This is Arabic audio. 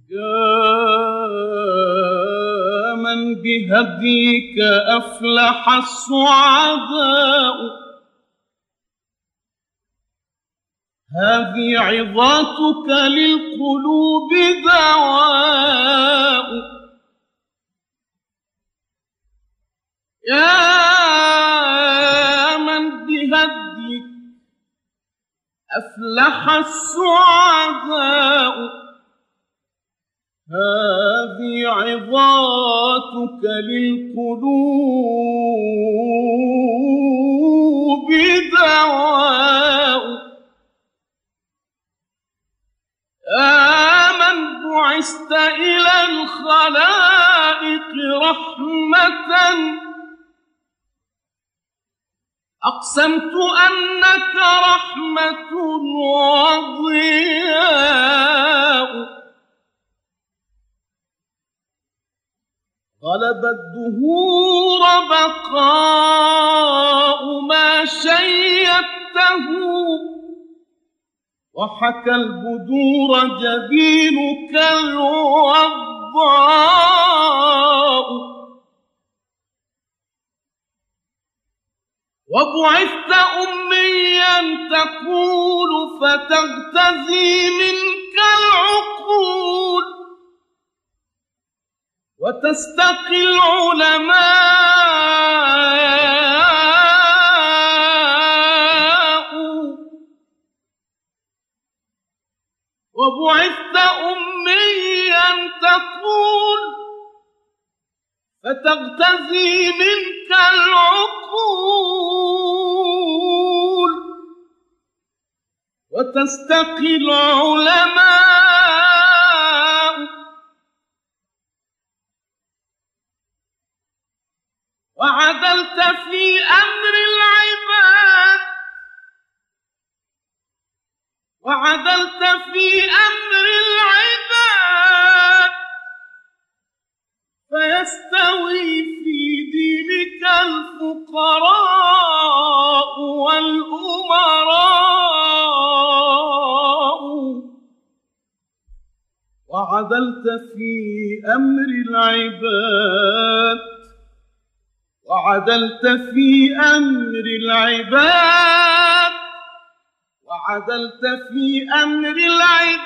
يا من بهديك أفلح السعداء، هذه عظاتك للقلوب دواء. يا من بهديك أفلح السعداء، هذه عظاتك للقلوب دواء. يا من بعثت إلى الخلائق رحمة، أقسمت أنك رحمة وضياء. غلب الدهور بقاء ما شيدته، وحكى البدور جبينك الوضاء. وبعثت أميا تقول فتغتذي منك العقول، وتستقي العلماء. وبعثت أميا تقول فتغتذي منك العقول، وتستقي العلماء. وعدلت في أمر العباد، وعدلت في أمر العباد، فيستوي في دينك الفقراء والأمراء. وعدلت في أمر العباد، وعدلت في أمر العباد، وعدلت في أمر العباد،